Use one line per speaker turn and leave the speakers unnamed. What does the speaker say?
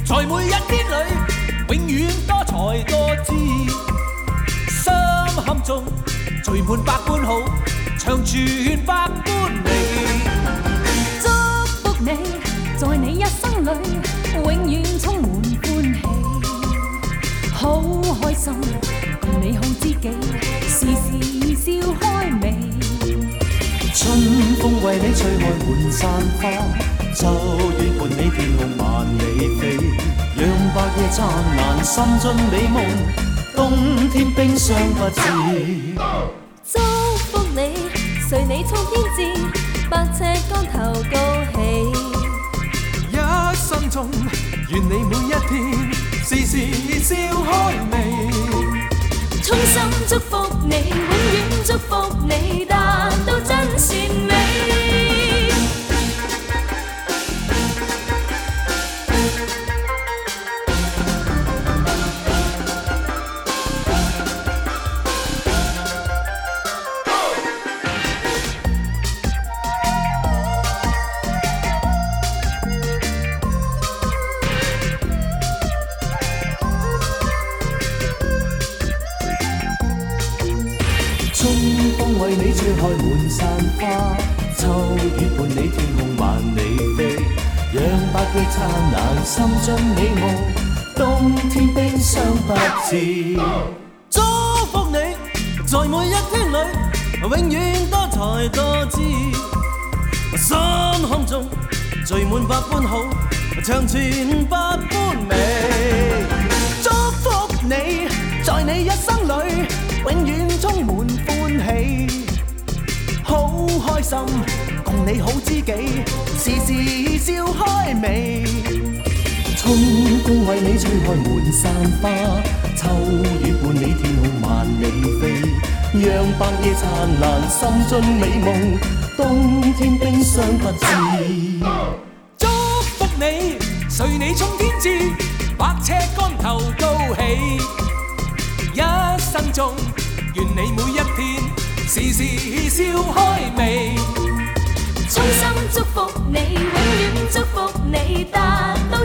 在每一天里，永遠多才多姿。心坎中聚滿百般好，長存百般美。
祝福你，在你一生里，永遠充滿歡喜。好開心，共你好知己，時時笑開眉。
春風為你吹開滿山花，秋月伴你天空萬里飛，讓白夜燦爛，心盡美夢，冬天冰霜不至。
祝福你，隨你衝天志，百尺竿頭高起。
一生中，願你每一天時時笑開眉。
衷心祝福你，永遠祝福你，達到真善美。
春風為你吹開滿山花，秋月伴你天空萬里飛，讓百月燦爛，心盡美夢，冬天冰霜不至。
祝福你，在每一天裏，永遠多才多姿。心坎中聚滿百般好，長存百般美。祝福你，在你一生裏，永遠充滿歡喜。好開心，共你好知己，時時笑開眉。
春風為你吹開滿山花，秋月伴你天空萬里飛，讓白夜燦爛，心盡美夢，冬天冰霜不至。
祝福你，隨你衝天志，百尺竿頭高起。一生中，願你每一天時時笑開眉。
衷心祝福你，永遠祝福你，達到